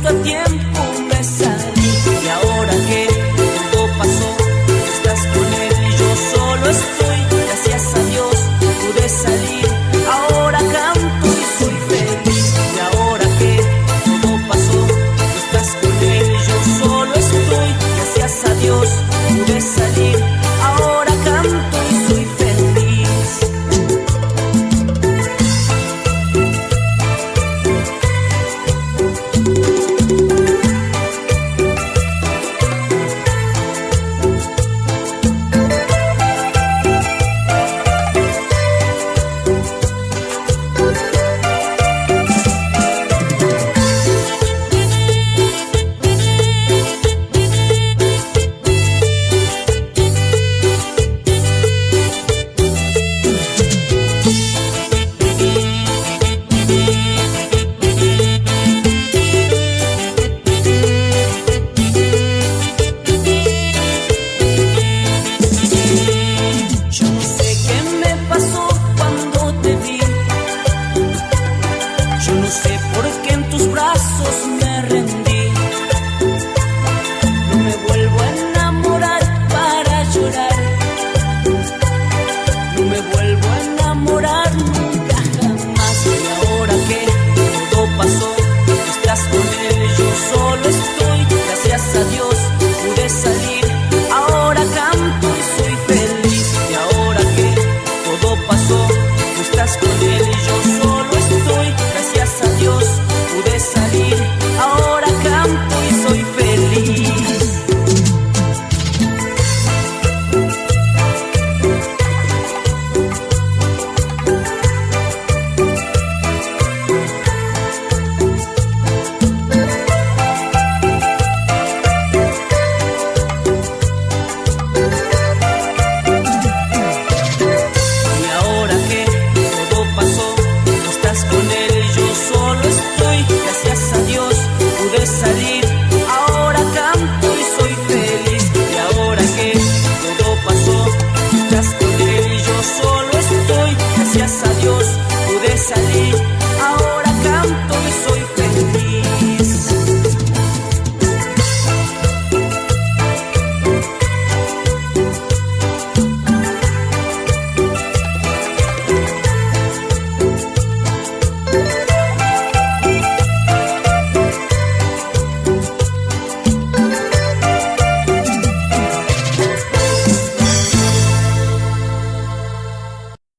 justo a tiempo me salí. Y ahora que todo pasó, estás con él y yo solo estoy. Gracias a Dios pude salir, ahora canto y soy feliz. Y ahora que todo pasó, estás con él y yo solo estoy. Gracias a Dios pude salir, ahora canto y soy feliz. No sé por qué en tus brazos me rendí. No me vuelvo a enamorar para llorar. No me vuelvo a enamorar nunca jamás. Y ahora que todo pasó, estás con él y yo solo estoy. Gracias a Dios pude salir, ahora canto y soy feliz. Y ahora que todo pasó, estás con él y yo solo estoy. Gracias a Dios pude salir, ahora canto y soy feliz. Y ahora que todo pasó, estás con él y yo solo estoy. Gracias a Dios pude salir, ahora canto y soy feliz. Y ahora que todo pasó, estás con él y yo solo estoy. Gracias a Dios pude salir, ahora